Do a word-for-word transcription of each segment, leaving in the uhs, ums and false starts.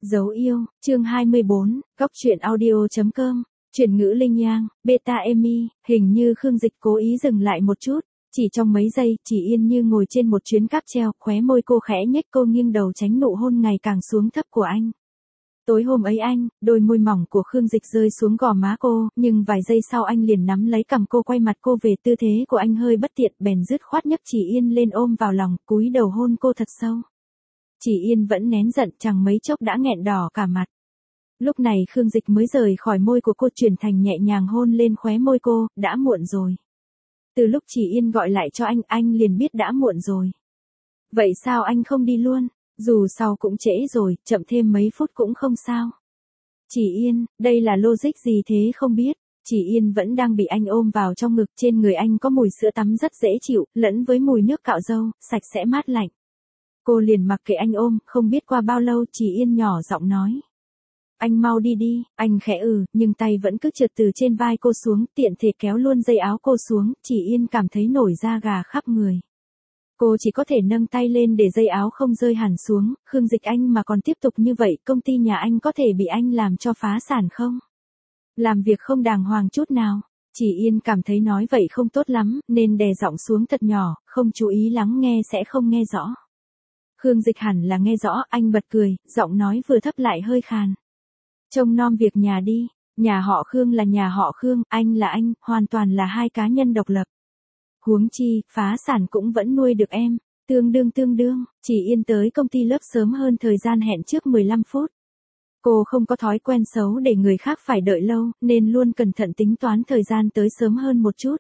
Dấu yêu, chương hai mươi bốn, góc truyện audio.com, chuyển ngữ Linh Yang, Beta Emi, hình như Khương Dịch cố ý dừng lại một chút, chỉ trong mấy giây, chỉ yên như ngồi trên một chuyến cáp treo, khóe môi cô khẽ nhếch, cô nghiêng đầu tránh nụ hôn ngày càng xuống thấp của anh. Tối hôm ấy anh, đôi môi mỏng của Khương Dịch rơi xuống gò má cô, nhưng vài giây sau anh liền nắm lấy cằm cô, quay mặt cô về, tư thế của anh hơi bất tiện, bèn dứt khoát nhấc Chỉ Yên lên ôm vào lòng, cúi đầu hôn cô thật sâu. Chỉ Yên vẫn nén giận, chẳng mấy chốc đã nghẹn đỏ cả mặt. Lúc này Khương Dịch mới rời khỏi môi của cô, chuyển thành nhẹ nhàng hôn lên khóe môi cô, đã muộn rồi. Từ lúc Chỉ Yên gọi lại cho anh, anh liền biết đã muộn rồi. Vậy sao anh không đi luôn? Dù sau cũng trễ rồi, chậm thêm mấy phút cũng không sao. Chỉ Yên, đây là logic gì thế không biết. Chỉ Yên vẫn đang bị anh ôm vào trong ngực, trên người anh có mùi sữa tắm rất dễ chịu, lẫn với mùi nước cạo râu, sạch sẽ mát lạnh. Cô liền mặc kệ anh ôm, không biết qua bao lâu Chỉ Yên nhỏ giọng nói. Anh mau đi đi, anh khẽ ừ, nhưng tay vẫn cứ trượt từ trên vai cô xuống, tiện thể kéo luôn dây áo cô xuống, Chỉ Yên cảm thấy nổi da gà khắp người. Cô chỉ có thể nâng tay lên để dây áo không rơi hẳn xuống, Khương Dịch anh mà còn tiếp tục như vậy, công ty nhà anh có thể bị anh làm cho phá sản không? Làm việc không đàng hoàng chút nào. Chỉ Yên cảm thấy nói vậy không tốt lắm, nên đè giọng xuống thật nhỏ, không chú ý lắng nghe sẽ không nghe rõ. Khương Dịch hẳn là nghe rõ, anh bật cười, giọng nói vừa thấp lại hơi khàn. Trông nom việc nhà đi, nhà họ Khương là nhà họ Khương, anh là anh, hoàn toàn là hai cá nhân độc lập. Huống chi, phá sản cũng vẫn nuôi được em, tương đương tương đương, Chỉ Yên tới công ty lớp sớm hơn thời gian hẹn trước mười lăm phút. Cô không có thói quen xấu để người khác phải đợi lâu, nên luôn cẩn thận tính toán thời gian tới sớm hơn một chút.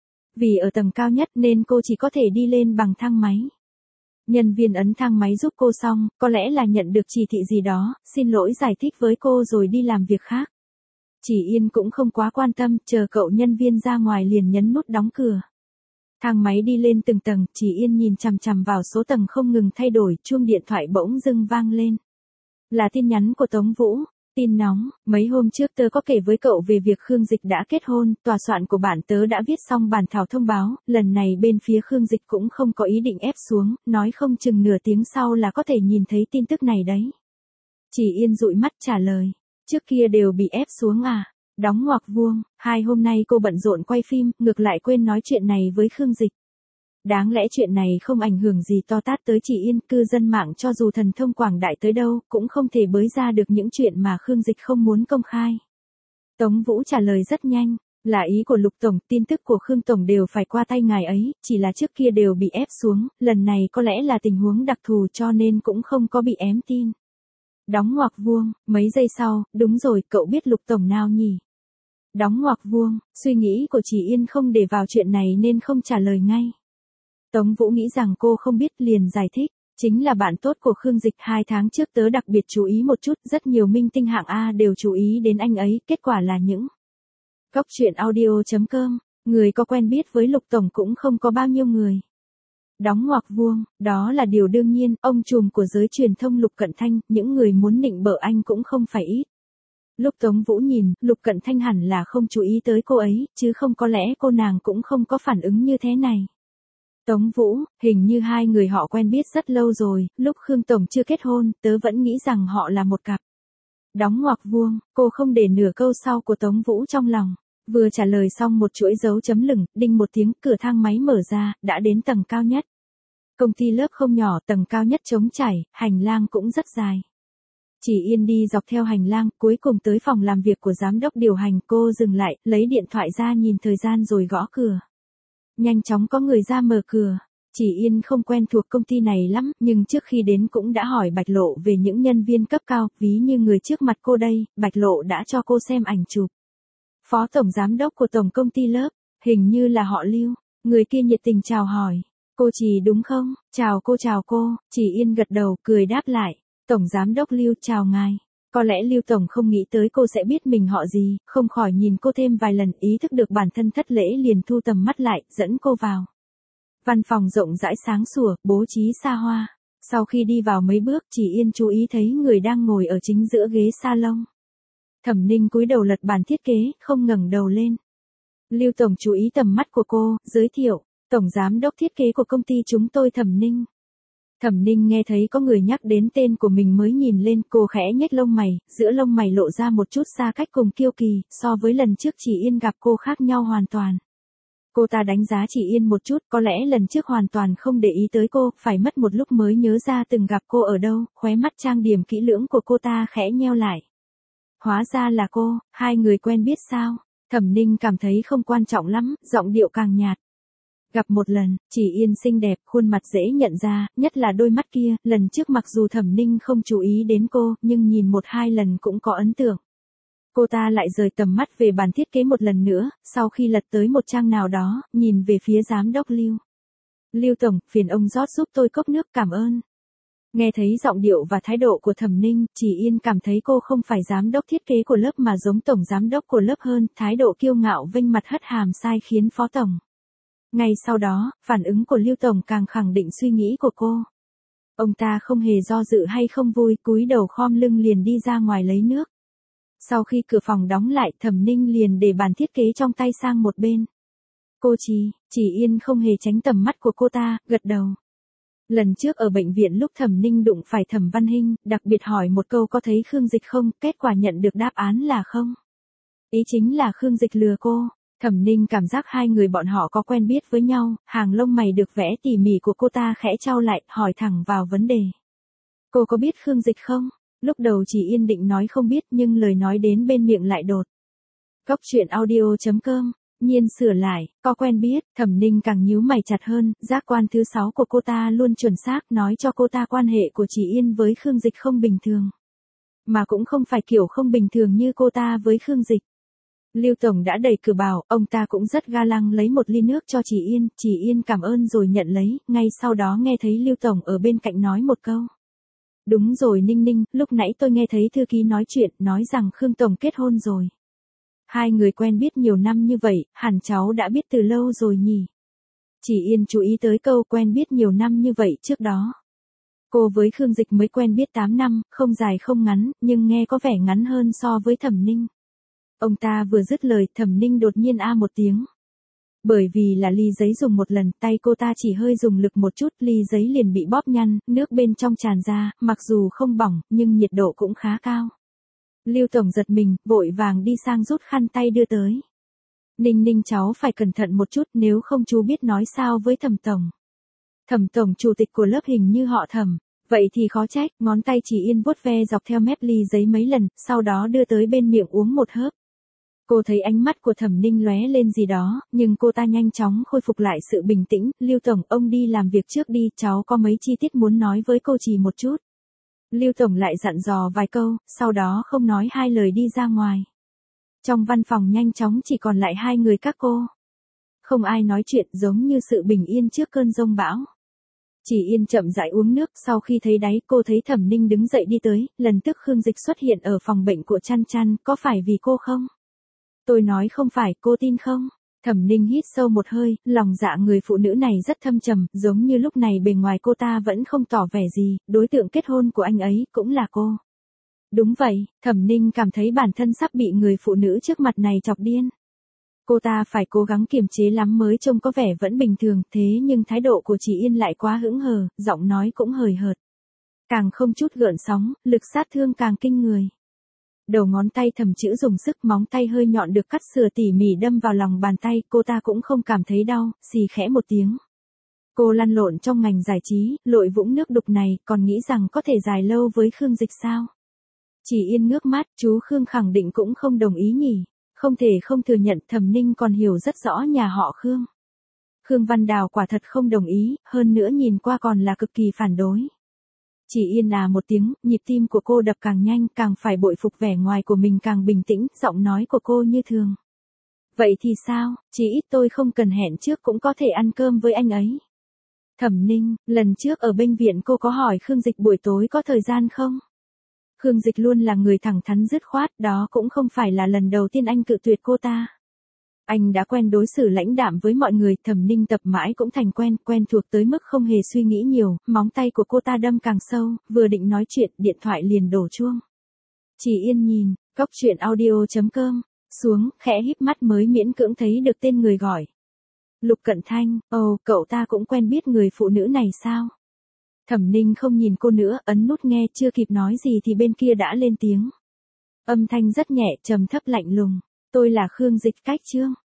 Vì ở tầng cao nhất nên cô chỉ có thể đi lên bằng thang máy. Nhân viên ấn thang máy giúp cô xong, có lẽ là nhận được chỉ thị gì đó, xin lỗi giải thích với cô rồi đi làm việc khác. Chỉ Yên cũng không quá quan tâm, chờ cậu nhân viên ra ngoài liền nhấn nút đóng cửa. Thang máy đi lên từng tầng, Chỉ Yên nhìn chằm chằm vào số tầng không ngừng thay đổi, chuông điện thoại bỗng dưng vang lên. Là tin nhắn của Tống Vũ. Tin nóng, mấy hôm trước tớ có kể với cậu về việc Khương Dịch đã kết hôn, tòa soạn của bản tớ đã viết xong bản thảo thông báo, lần này bên phía Khương Dịch cũng không có ý định ép xuống, nói không chừng nửa tiếng sau là có thể nhìn thấy tin tức này đấy. Chỉ Yên dụi mắt trả lời, trước kia đều bị ép xuống à, đóng ngoặc vuông, hai hôm nay cô bận rộn quay phim, ngược lại quên nói chuyện này với Khương Dịch. Đáng lẽ chuyện này không ảnh hưởng gì to tát tới Chỉ Yên, cư dân mạng cho dù thần thông quảng đại tới đâu, cũng không thể bới ra được những chuyện mà Khương Dịch không muốn công khai. Tống Vũ trả lời rất nhanh, là ý của Lục Tổng, tin tức của Khương Tổng đều phải qua tay ngài ấy, chỉ là trước kia đều bị ép xuống, lần này có lẽ là tình huống đặc thù cho nên cũng không có bị ém tin. Đóng ngoặc vuông, mấy giây sau, đúng rồi, cậu biết Lục Tổng nào nhỉ? Đóng ngoặc vuông, suy nghĩ của Chỉ Yên không để vào chuyện này nên không trả lời ngay. Tống Vũ nghĩ rằng cô không biết liền giải thích, chính là bạn tốt của Khương Dịch, hai tháng trước tớ đặc biệt chú ý một chút, rất nhiều minh tinh hạng A đều chú ý đến anh ấy, kết quả là những góc truyện audio.com, người có quen biết với Lục Tổng cũng không có bao nhiêu người. Đóng ngoặc vuông, đó là điều đương nhiên, ông trùm của giới truyền thông Lục Cận Thanh, những người muốn nịnh bợ anh cũng không phải ít. Lúc Tống Vũ nhìn, Lục Cận Thanh hẳn là không chú ý tới cô ấy, chứ không có lẽ cô nàng cũng không có phản ứng như thế này. Tống Vũ, hình như hai người họ quen biết rất lâu rồi, lúc Khương Tổng chưa kết hôn, tớ vẫn nghĩ rằng họ là một cặp. Đóng ngoặc vuông, cô không để nửa câu sau của Tống Vũ trong lòng. Vừa trả lời xong một chuỗi dấu chấm lửng, đinh một tiếng, cửa thang máy mở ra, đã đến tầng cao nhất. Công ty lớp không nhỏ, tầng cao nhất trống trải, hành lang cũng rất dài. Chỉ Yên đi dọc theo hành lang, cuối cùng tới phòng làm việc của giám đốc điều hành, cô dừng lại, lấy điện thoại ra nhìn thời gian rồi gõ cửa. Nhanh chóng có người ra mở cửa. Chỉ Yên không quen thuộc công ty này lắm, nhưng trước khi đến cũng đã hỏi Bạch Lộ về những nhân viên cấp cao, ví như người trước mặt cô đây, Bạch Lộ đã cho cô xem ảnh chụp. Phó tổng giám đốc của tổng công ty lớp, hình như là họ Lưu, người kia nhiệt tình chào hỏi. Cô Chỉ đúng không? Chào cô chào cô, Chỉ Yên gật đầu, cười đáp lại. Tổng giám đốc Lưu chào ngài. Có lẽ Lưu Tổng không nghĩ tới cô sẽ biết mình họ gì, không khỏi nhìn cô thêm vài lần, ý thức được bản thân thất lễ liền thu tầm mắt lại, dẫn cô vào. Văn phòng rộng rãi sáng sủa, bố trí xa hoa. Sau khi đi vào mấy bước, Chỉ Yên chú ý thấy người đang ngồi ở chính giữa ghế salon. Thẩm Ninh cúi đầu lật bản thiết kế, không ngẩng đầu lên. Lưu Tổng chú ý tầm mắt của cô, giới thiệu, Tổng giám đốc thiết kế của công ty chúng tôi Thẩm Ninh. Thẩm Ninh nghe thấy có người nhắc đến tên của mình mới nhìn lên, cô khẽ nhếch lông mày, giữa lông mày lộ ra một chút xa cách cùng kiêu kỳ, so với lần trước Chỉ Yên gặp cô khác nhau hoàn toàn. Cô ta đánh giá Chỉ Yên một chút, có lẽ lần trước hoàn toàn không để ý tới cô, phải mất một lúc mới nhớ ra từng gặp cô ở đâu, khóe mắt trang điểm kỹ lưỡng của cô ta khẽ nheo lại. Hóa ra là cô, hai người quen biết sao? Thẩm Ninh cảm thấy không quan trọng lắm, giọng điệu càng nhạt. Gặp một lần, Chỉ Yên xinh đẹp, khuôn mặt dễ nhận ra, nhất là đôi mắt kia, lần trước mặc dù Thẩm Ninh không chú ý đến cô, nhưng nhìn một hai lần cũng có ấn tượng. Cô ta lại rời tầm mắt về bản thiết kế một lần nữa, sau khi lật tới một trang nào đó, nhìn về phía giám đốc Lưu. Lưu Tổng, phiền ông rót giúp tôi cốc nước, cảm ơn. Nghe thấy giọng điệu và thái độ của Thẩm Ninh, Chỉ Yên cảm thấy cô không phải giám đốc thiết kế của lớp mà giống tổng giám đốc của lớp hơn, thái độ kiêu ngạo vênh mặt hất hàm sai khiến phó tổng. Ngay sau đó, phản ứng của Lưu Tổng càng khẳng định suy nghĩ của cô. Ông ta không hề do dự hay không vui, cúi đầu khom lưng liền đi ra ngoài lấy nước. Sau khi cửa phòng đóng lại, Thẩm Ninh liền để bản thiết kế trong tay sang một bên. Cô Chỉ, Chỉ Yên không hề tránh tầm mắt của cô ta, gật đầu. Lần trước ở bệnh viện lúc Thẩm Ninh đụng phải Thẩm Văn Hinh, đặc biệt hỏi một câu có thấy Khương Dịch không, kết quả nhận được đáp án là không. Ý chính là Khương Dịch lừa cô. Thẩm Ninh cảm giác hai người bọn họ có quen biết với nhau, hàng lông mày được vẽ tỉ mỉ của cô ta khẽ chau lại, hỏi thẳng vào vấn đề. Cô có biết Khương Dịch không? Lúc đầu Chỉ Yên định nói không biết nhưng lời nói đến bên miệng lại đột. Cốc truyện audio chấm com, nhiên sửa lại, có quen biết, Thẩm Ninh càng nhíu mày chặt hơn, giác quan thứ sáu của cô ta luôn chuẩn xác nói cho cô ta quan hệ của Chỉ Yên với Khương Dịch không bình thường. Mà cũng không phải kiểu không bình thường như cô ta với Khương Dịch. Lưu Tổng đã đẩy cửa vào, ông ta cũng rất ga lăng lấy một ly nước cho Chỉ Yên, Chỉ Yên cảm ơn rồi nhận lấy, ngay sau đó nghe thấy Lưu Tổng ở bên cạnh nói một câu. Đúng rồi Ninh Ninh, lúc nãy tôi nghe thấy thư ký nói chuyện, nói rằng Khương Tổng kết hôn rồi. Hai người quen biết nhiều năm như vậy, hẳn cháu đã biết từ lâu rồi nhỉ. Chỉ Yên chú ý tới câu quen biết nhiều năm như vậy trước đó. Cô với Khương Dịch mới quen biết tám năm, không dài không ngắn, nhưng nghe có vẻ ngắn hơn so với Thẩm Ninh. Ông ta vừa dứt lời, Thẩm Ninh đột nhiên a một tiếng. Bởi vì là ly giấy dùng một lần, tay cô ta chỉ hơi dùng lực một chút, ly giấy liền bị bóp nhăn, nước bên trong tràn ra, mặc dù không bỏng, nhưng nhiệt độ cũng khá cao. Lưu Tổng giật mình, vội vàng đi sang rút khăn tay đưa tới. Ninh Ninh cháu phải cẩn thận một chút, nếu không chú biết nói sao với Thẩm Tổng. Thẩm Tổng chủ tịch của lớp hình như họ Thẩm, vậy thì khó trách, ngón tay Chỉ Yên vuốt ve dọc theo mép ly giấy mấy lần, sau đó đưa tới bên miệng uống một hớp. Cô thấy ánh mắt của Thẩm Ninh lóe lên gì đó, nhưng cô ta nhanh chóng khôi phục lại sự bình tĩnh, Lưu Tổng ông đi làm việc trước đi, cháu có mấy chi tiết muốn nói với cô Chỉ một chút. Lưu Tổng lại dặn dò vài câu, sau đó không nói hai lời đi ra ngoài. Trong văn phòng nhanh chóng chỉ còn lại hai người các cô. Không ai nói chuyện, giống như sự bình yên trước cơn giông bão. Chỉ Yên chậm rãi uống nước, sau khi thấy đáy cô thấy Thẩm Ninh đứng dậy đi tới, lần tức Khương Dịch xuất hiện ở phòng bệnh của Chăn Chăn, có phải vì cô không? Tôi nói không phải, cô tin không? Thẩm Ninh hít sâu một hơi, lòng dạ người phụ nữ này rất thâm trầm, giống như lúc này bề ngoài cô ta vẫn không tỏ vẻ gì, đối tượng kết hôn của anh ấy cũng là cô. Đúng vậy, Thẩm Ninh cảm thấy bản thân sắp bị người phụ nữ trước mặt này chọc điên. Cô ta phải cố gắng kiềm chế lắm mới trông có vẻ vẫn bình thường, thế nhưng thái độ của Chỉ Yên lại quá hững hờ, giọng nói cũng hời hợt. Càng không chút gợn sóng, lực sát thương càng kinh người. Đầu ngón tay thầm chữ dùng sức, móng tay hơi nhọn được cắt sửa tỉ mỉ đâm vào lòng bàn tay, cô ta cũng không cảm thấy đau, xì khẽ một tiếng. Cô lăn lộn trong ngành giải trí, lội vũng nước đục này, còn nghĩ rằng có thể dài lâu với Khương Dịch sao? Chỉ Yên ngước mắt, chú Khương khẳng định cũng không đồng ý nhỉ. Không thể không thừa nhận, Thẩm Ninh còn hiểu rất rõ nhà họ Khương. Khương Văn Đào quả thật không đồng ý, hơn nữa nhìn qua còn là cực kỳ phản đối. Chỉ Yên à một tiếng, nhịp tim của cô đập càng nhanh, càng phải bội phục vẻ ngoài của mình càng bình tĩnh, giọng nói của cô như thường. Vậy thì sao, chỉ ít tôi không cần hẹn trước cũng có thể ăn cơm với anh ấy. Thẩm Ninh, lần trước ở bệnh viện cô có hỏi Khương Dịch buổi tối có thời gian không? Khương Dịch luôn là người thẳng thắn dứt khoát, đó cũng không phải là lần đầu tiên anh cự tuyệt cô ta. Anh đã quen đối xử lãnh đạm với mọi người, Thẩm Ninh tập mãi cũng thành quen, quen thuộc tới mức không hề suy nghĩ nhiều, móng tay của cô ta đâm càng sâu, vừa định nói chuyện, điện thoại liền đổ chuông. Chỉ Yên nhìn, cốc truyện audio chấm com, xuống, khẽ híp mắt mới miễn cưỡng thấy được tên người gọi. Lục Cận Thanh, ồ, cậu ta cũng quen biết người phụ nữ này sao? Thẩm Ninh không nhìn cô nữa, ấn nút nghe, chưa kịp nói gì thì bên kia đã lên tiếng. Âm thanh rất nhẹ, trầm thấp lạnh lùng. Tôi là Khương Dịch Cách Trương.